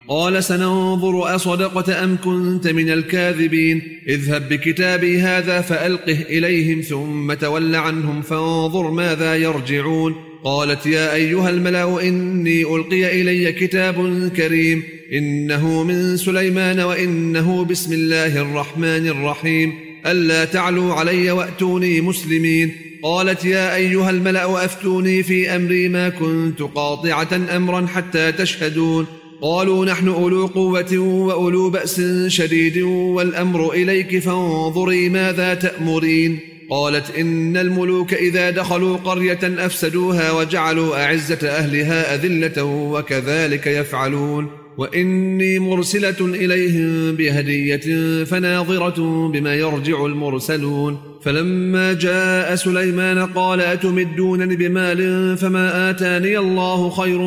قال سننظر أصدقت أم كنت من الكاذبين اذهب بكتابي هذا فألقه إليهم ثم تول عنهم فانظر ماذا يرجعون قالت يا أيها الملأ إني ألقي إلي كتاب كريم إنه من سليمان وإنه بسم الله الرحمن الرحيم ألا تعلوا علي وأتوني مسلمين قالت يا أيها الملأ أفتوني في أمري ما كنت قاطعة أمرا حتى تشهدون قالوا نحن أولو قوة وأولو بأس شديد والأمر إليك فانظري ماذا تأمرين قالت إن الملوك إذا دخلوا قرية أفسدوها وجعلوا أعزة أهلها أذلة وكذلك يفعلون وإني مرسلة إليهم بهدية فناظرة بما يرجع المرسلون فلما جاء سليمان قال أتمدونني بمال فما آتاني الله خير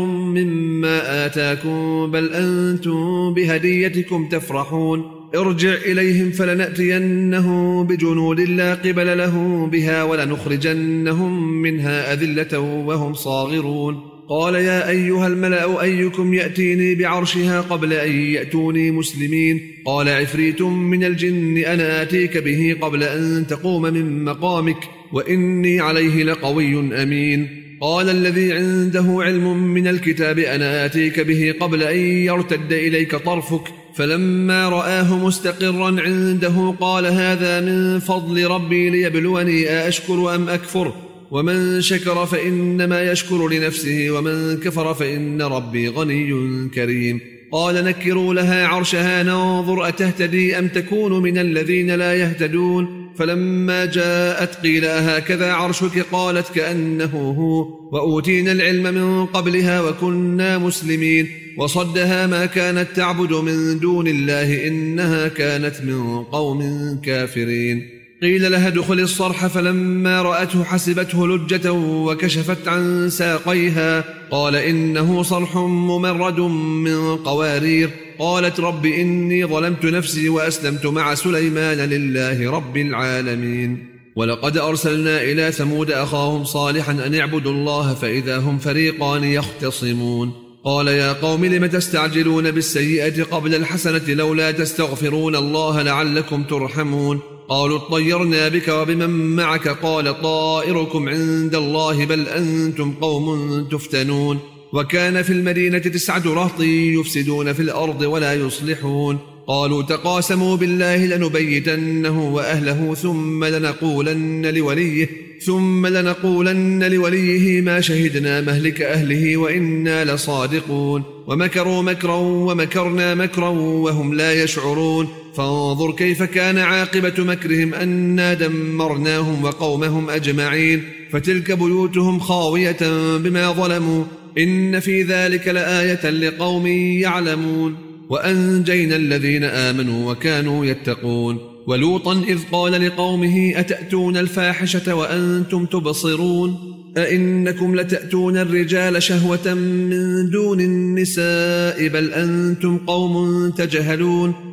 مما آتاكم بل أنتم بهديتكم تفرحون ارجع إليهم فلنأتينهم بجنود لا قبل له بها ولنخرجنهم منها أذلة وهم صاغرون قال يا أيها الملأ أيكم يأتيني بعرشها قبل أن يأتوني مسلمين قال عفريت من الجن أنا آتيك به قبل أن تقوم من مقامك وإني عليه لقوي أمين قال الذي عنده علم من الكتاب أنا آتيك به قبل أن يرتد إليك طرفك فلما رآه مستقرا عنده قال هذا من فضل ربي ليبلوني أأشكر أم أكفر ومن شكر فإنما يشكر لنفسه ومن كفر فإن ربي غني كريم قال نكروا لها عرشها ننظر أتهتدي أم تكون من الذين لا يهتدون فلما جاءت قيل هكذا عرشك قالت كأنه هو وأوتينا العلم من قبلها وكنا مسلمين وصدها ما كانت تعبد من دون الله إنها كانت من قوم كافرين قيل لها ادخل الصرح فلما رأته حسبته لجة وكشفت عن ساقيها قال إنه صرح ممرد من قوارير قالت رب إني ظلمت نفسي وأسلمت مع سليمان لله رب العالمين ولقد أرسلنا إلى ثمود أخاهم صالحا أن اعبدوا الله فإذا هم فريقان يختصمون قال يا قوم لم تستعجلون بالسيئة قبل الحسنة لولا تستغفرون الله لعلكم ترحمون قالوا اطيرنا بك وبمن معك قال طائركم عند الله بل أنتم قوم تفتنون وكان في المدينة 9 رهط يفسدون في الأرض ولا يصلحون قالوا تقاسموا بالله لنبيتنه وأهله ثم لنقولن لوليه ما شهدنا مهلك أهله وإنا لصادقون ومكروا مكرا ومكرنا مكرا وهم لا يشعرون فانظر كيف كان عاقبة مكرهم أنا دمرناهم وقومهم أجمعين فتلك بيوتهم خاوية بما ظلموا إن في ذلك لآية لقوم يعلمون وأنجينا الذين آمنوا وكانوا يتقون ولوطا إذ قال لقومه أتأتون الفاحشة وأنتم تبصرون أئنكم لتأتون الرجال شهوة من دون النساء بل أنتم قوم تجهلون